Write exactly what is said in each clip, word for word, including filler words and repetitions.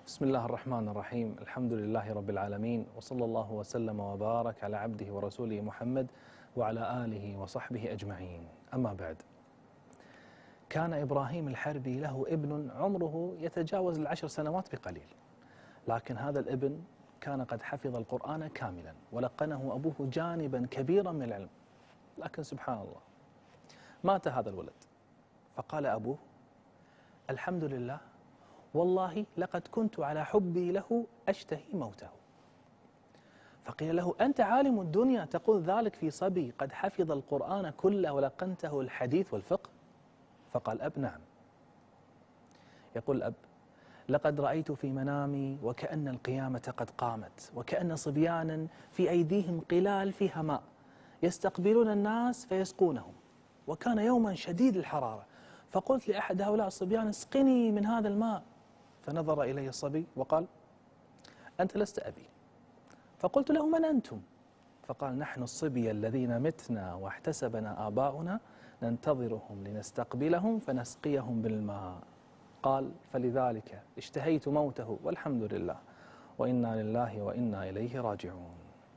بسم الله الرحمن الرحيم. الحمد لله رب العالمين، وصلى الله وسلم وبارك على عبده ورسوله محمد وعلى آله وصحبه أجمعين. أما بعد، كان إبراهيم الحربي له ابن عمره يتجاوز العشر سنوات بقليل، لكن هذا الابن كان قد حفظ القرآن كاملا ولقنه أبوه جانبا كبيرا من العلم. لكن سبحان الله، مات هذا الولد، فقال أبوه: الحمد لله، والله لقد كنت على حبي له أشتهي موته. فقيل له: أنت عالم الدنيا تقول ذلك في صبي قد حفظ القرآن كله ولقنته الحديث والفقه؟ فقال أب: نعم. يقول الأب: لقد رأيت في منامي وكأن القيامة قد قامت، وكأن صبيانا في أيديهم قلال فيها ماء يستقبلون الناس فيسقونهم، وكان يوما شديد الحرارة، فقلت لأحد هؤلاء الصبيان: اسقني من هذا الماء. فنظر إلي الصبي وقال: أنت لست أبي. فقلت له: من أنتم؟ فقال: نحن الصبي الذين متنا واحتسبنا آباؤنا ننتظرهم لنستقبلهم فنسقيهم بالماء. قال: فلذلك اشتهيت موته، والحمد لله، وإنا لله وإنا إليه راجعون.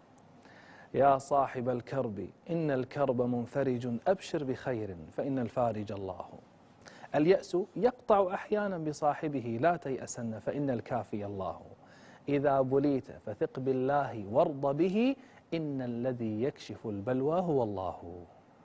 يا صاحب الكرب إن الكرب منفرج، أبشر بخير فإن الفارج الله. اليأس يقطع أحيانا بصاحبه، لا تيأسن فإن الكافي الله. إذا بليت فثق بالله وارض به، إن الذي يكشف البلوى هو الله.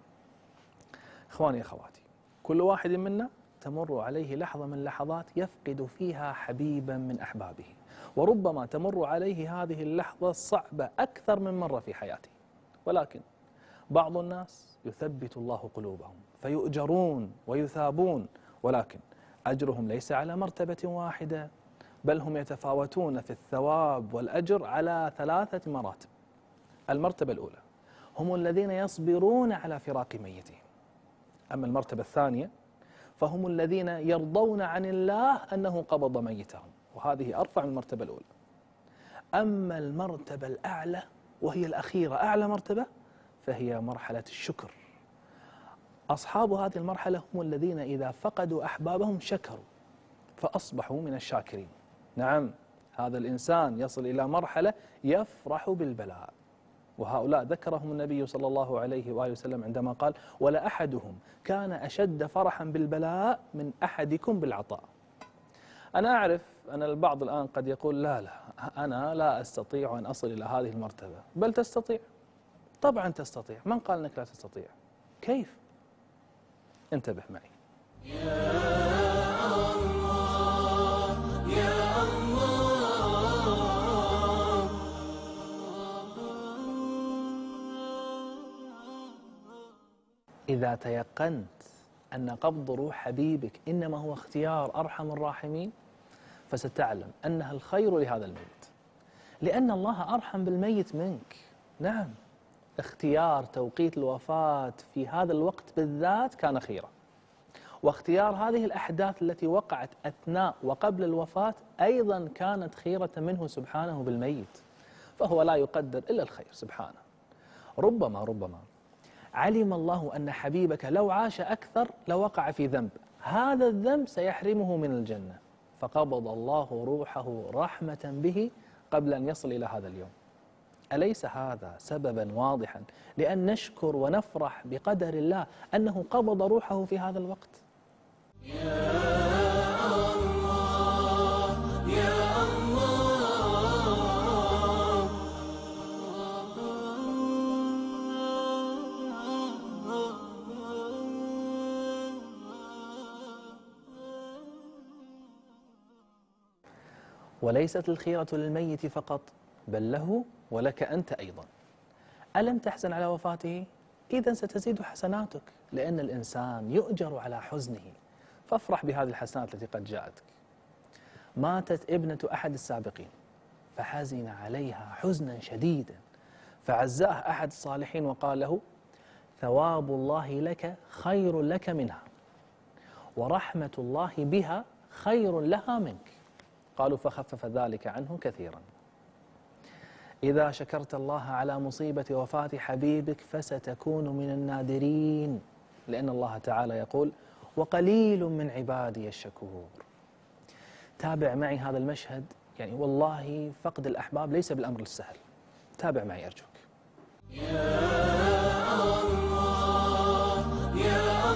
إخواني أخواتي، كل واحد منا تمر عليه لحظة من لحظات يفقد فيها حبيبا من أحبابه، وربما تمر عليه هذه اللحظة الصعبة أكثر من مرة في حياته، ولكن بعض الناس يثبت الله قلوبهم فيؤجرون ويثابون، ولكن أجرهم ليس على مرتبة واحدة، بل هم يتفاوتون في الثواب والأجر على ثلاثة مراتب. المرتبة الأولى هم الذين يصبرون على فراق ميتهم، أما المرتبة الثانية فهم الذين يرضون عن الله أنه قبض ميتهم، وهذه أرفع من المرتبة الأولى. أما المرتبة الأعلى وهي الأخيرة، أعلى مرتبة، فهي مرحلة الشكر. أصحاب هذه المرحلة هم الذين إذا فقدوا أحبابهم شكروا فأصبحوا من الشاكرين. نعم، هذا الإنسان يصل إلى مرحلة يفرح بالبلاء، وهؤلاء ذكرهم النبي صلى الله عليه وآله وسلم عندما قال: ولا أحدهم كان أشد فرحا بالبلاء من أحدكم بالعطاء. أنا أعرف أن البعض الآن قد يقول: لا لا أنا لا أستطيع أن أصل إلى هذه المرتبة. بل تستطيع، طبعا تستطيع، من قال أنك لا تستطيع؟ كيف؟ انتبه معي. يا الله يا الله، إذا تيقنت أن قبض روح حبيبك إنما هو اختيار أرحم الراحمين، فستعلم أنها الخير لهذا الميت، لأن الله أرحم بالميت منك. نعم، اختيار توقيت الوفاة في هذا الوقت بالذات كان خيرا، واختيار هذه الأحداث التي وقعت أثناء وقبل الوفاة أيضا كانت خيرة منه سبحانه بالميت، فهو لا يقدر إلا الخير سبحانه. ربما ربما علم الله أن حبيبك لو عاش أكثر لوقع في ذنب، هذا الذنب سيحرمه من الجنة، فقبض الله روحه رحمة به قبل أن يصل إلى هذا اليوم. أليس هذا سببا واضحا لأن نشكر ونفرح بقدر الله أنه قبض روحه في هذا الوقت؟ يا الله يا الله، وليست الخيرة للميت فقط، بل له ولك أنت أيضا. ألم تحزن على وفاته؟ إذن ستزيد حسناتك، لأن الإنسان يؤجر على حزنه، فافرح بهذه الحسنات التي قد جاءتك. ماتت ابنة أحد السابقين فحزن عليها حزنا شديدا، فعزاه أحد الصالحين وقال له: ثواب الله لك خير لك منها، ورحمة الله بها خير لها منك. قالوا: فخفف ذلك عنه كثيرا. إذا شكرت الله على مصيبة وفاة حبيبك فستكون من النادرين، لأن الله تعالى يقول: وقليل من عبادي الشكور. تابع معي هذا المشهد، يعني والله فقد الأحباب ليس بالأمر السهل. تابع معي أرجوك. يا الله يا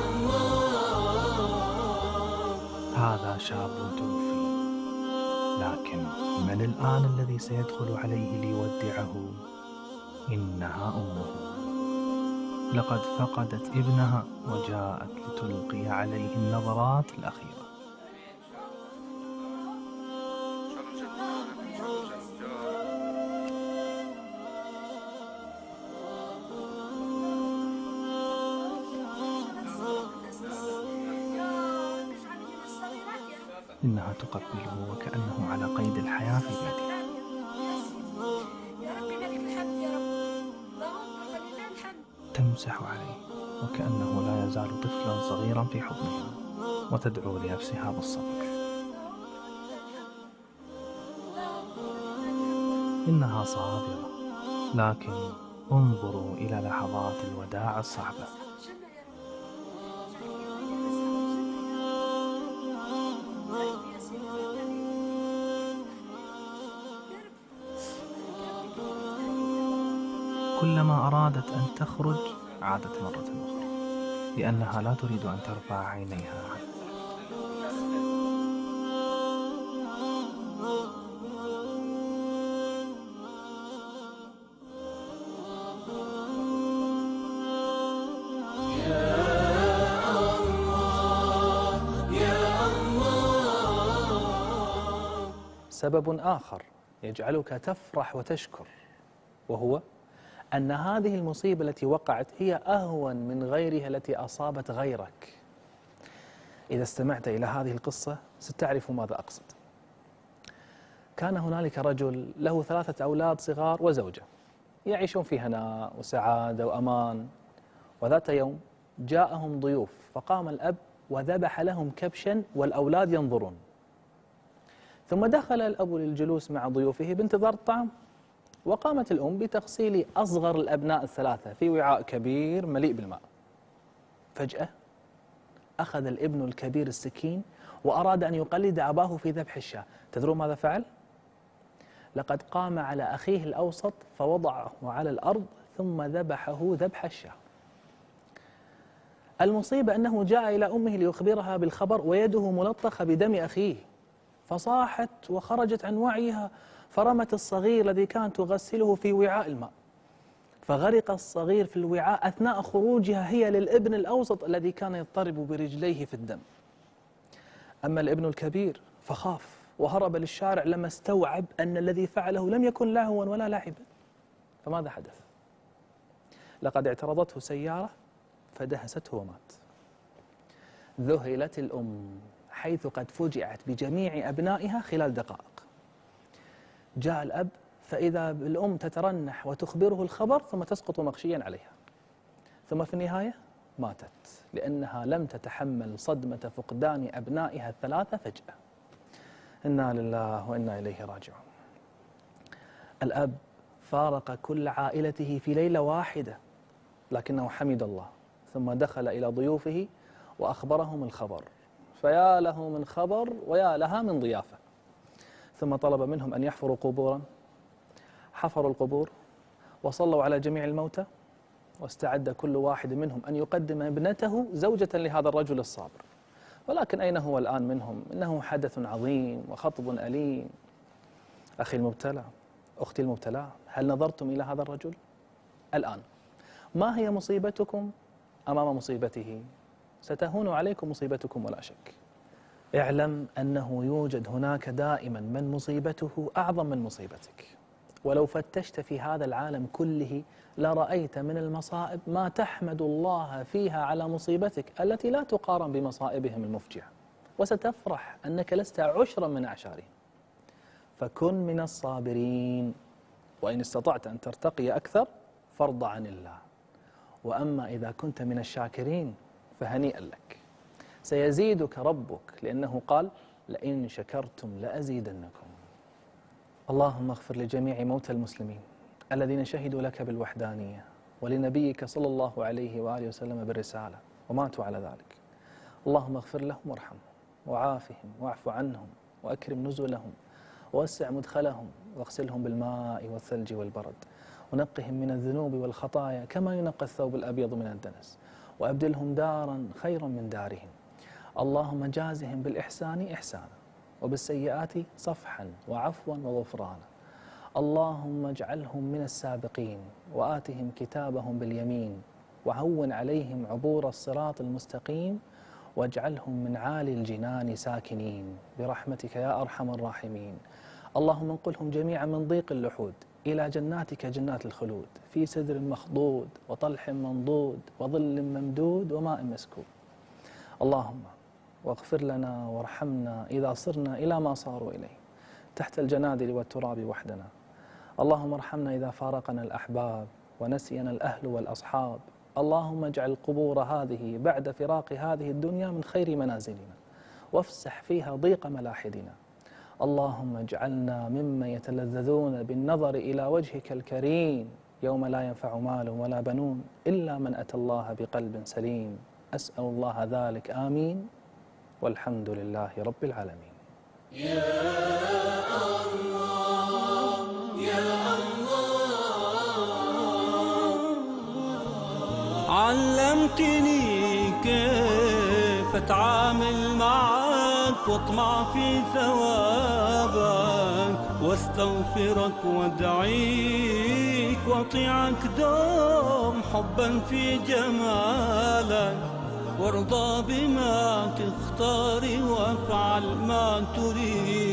الله. هذا شاب توفي، لكن من الآن الذي سيدخل عليه ليودعه؟ إنها أمه، لقد فقدت ابنها وجاءت لتلقي عليه النظرات الأخيرة. إنها تقبله وكأنه على قيد الحياة في بيتها. تمسح عليه وكأنه لا يزال طفلا صغيرا في حضنها، وتدعو لنفسها بالصبر. إنها صابرة، لكن انظروا إلى لحظات الوداع الصعبة. كلما أرادت أن تخرج عادت مرة أخرى، لأنها لا تريد أن ترفع عينيها عنه. سبب آخر يجعلك تفرح وتشكر، وهو أن هذه المصيبة التي وقعت هي أهون من غيرها التي أصابت غيرك. إذا استمعت إلى هذه القصة ستعرف ماذا أقصد. كان هنالك رجل له ثلاثة أولاد صغار وزوجة يعيشون في هناء وسعادة وأمان، وذات يوم جاءهم ضيوف فقام الأب وذبح لهم كبشا والأولاد ينظرون، ثم دخل الأب للجلوس مع ضيوفه بانتظار الطعام، وقامت الأم بتغسيل أصغر الأبناء الثلاثة في وعاء كبير مليء بالماء. فجأة أخذ الابن الكبير السكين وأراد أن يقلد أباه في ذبح الشاة. تدرون ماذا فعل؟ لقد قام على أخيه الأوسط فوضعه على الأرض ثم ذبحه ذبح الشاة. المصيبة أنه جاء إلى أمه ليخبرها بالخبر ويده ملطخة بدم أخيه، فصاحت وخرجت عن وعيها فرمت الصغير الذي كانت تغسله في وعاء الماء، فغرق الصغير في الوعاء أثناء خروجها هي للابن الأوسط الذي كان يضطرب برجليه في الدم. أما الابن الكبير فخاف وهرب للشارع لما استوعب أن الذي فعله لم يكن لهوا ولا لعبا. فماذا حدث؟ لقد اعترضته سيارة فدهسته ومات. ذهلت الأم حيث قد فجعت بجميع أبنائها خلال دقائق. جاء الأب فإذا بالأم تترنح وتخبره الخبر ثم تسقط مغشيا عليها، ثم في النهاية ماتت لأنها لم تتحمل صدمة فقدان أبنائها الثلاثة فجأة. إنا لله وإنا إليه راجعون. الأب فارق كل عائلته في ليلة واحدة، لكنه حمد الله ثم دخل إلى ضيوفه وأخبرهم الخبر، فيا له من خبر ويا لها من ضيافة. ثم طلب منهم أن يحفروا قبورا، حفروا القبور وصلوا على جميع الموتى، واستعد كل واحد منهم أن يقدم ابنته زوجة لهذا الرجل الصابر. ولكن أين هو الآن منهم؟ إنه حدث عظيم وخطب أليم. أخي المبتلى، أختي المبتلى، هل نظرتم إلى هذا الرجل؟ الآن ما هي مصيبتكم أمام مصيبته؟ ستهون عليكم مصيبتكم ولا شك. اعلم أنه يوجد هناك دائما من مصيبته أعظم من مصيبتك، ولو فتشت في هذا العالم كله لرأيت من المصائب ما تحمد الله فيها على مصيبتك التي لا تقارن بمصائبهم المفجعة، وستفرح أنك لست عشرا من أعشارهم. فكن من الصابرين، وإن استطعت أن ترتقي أكثر فارض عن الله، وأما إذا كنت من الشاكرين فهنيئا لك، سيزيدك ربك لأنه قال لئن شكرتم لأزيدنكم. اللهم اغفر لجميع موتى المسلمين الذين شهدوا لك بالوحدانية ولنبيك صلى الله عليه وآله وسلم بالرسالة وماتوا على ذلك. اللهم اغفر لهم وارحمهم وعافهم واعف عنهم وأكرم نزلهم ووسع مدخلهم واغسلهم بالماء والثلج والبرد ونقهم من الذنوب والخطايا كما ينقى الثوب الأبيض من الدنس وأبدلهم دارا خيرا من دارهم. اللهم جازهم بالإحسان إحسانا وبالسيئات صفحا وعفوا وغفرانا. اللهم اجعلهم من السابقين وآتهم كتابهم باليمين وهون عليهم عبور الصراط المستقيم واجعلهم من عالي الجنان ساكنين برحمتك يا أرحم الراحمين. اللهم انقلهم جميعا من ضيق اللحود إلى جناتك جنات الخلود في سدر مخضود وطلح منضود وظل ممدود وماء مسكوب. اللهم واغفر لنا وارحمنا إذا صرنا إلى ما صاروا إليه تحت الجنادل والتراب وحدنا. اللهم ارحمنا إذا فارقنا الأحباب ونسينا الأهل والأصحاب. اللهم اجعل قبور هذه بعد فراق هذه الدنيا من خير منازلنا وافسح فيها ضيق ملاحدنا. اللهم اجعلنا ممن يتلذذون بالنظر إلى وجهك الكريم يوم لا ينفع مال ولا بنون إلا من أتى الله بقلب سليم. أسأل الله ذلك آمين والحمد لله رب العالمين. يا الله يا الله علمتني كيف أتعامل معك واطمع في ثوابك واستغفرك وادعيك واطيعك دوم حبا في جمالك وارضى بما تختار وافعل ما تريد.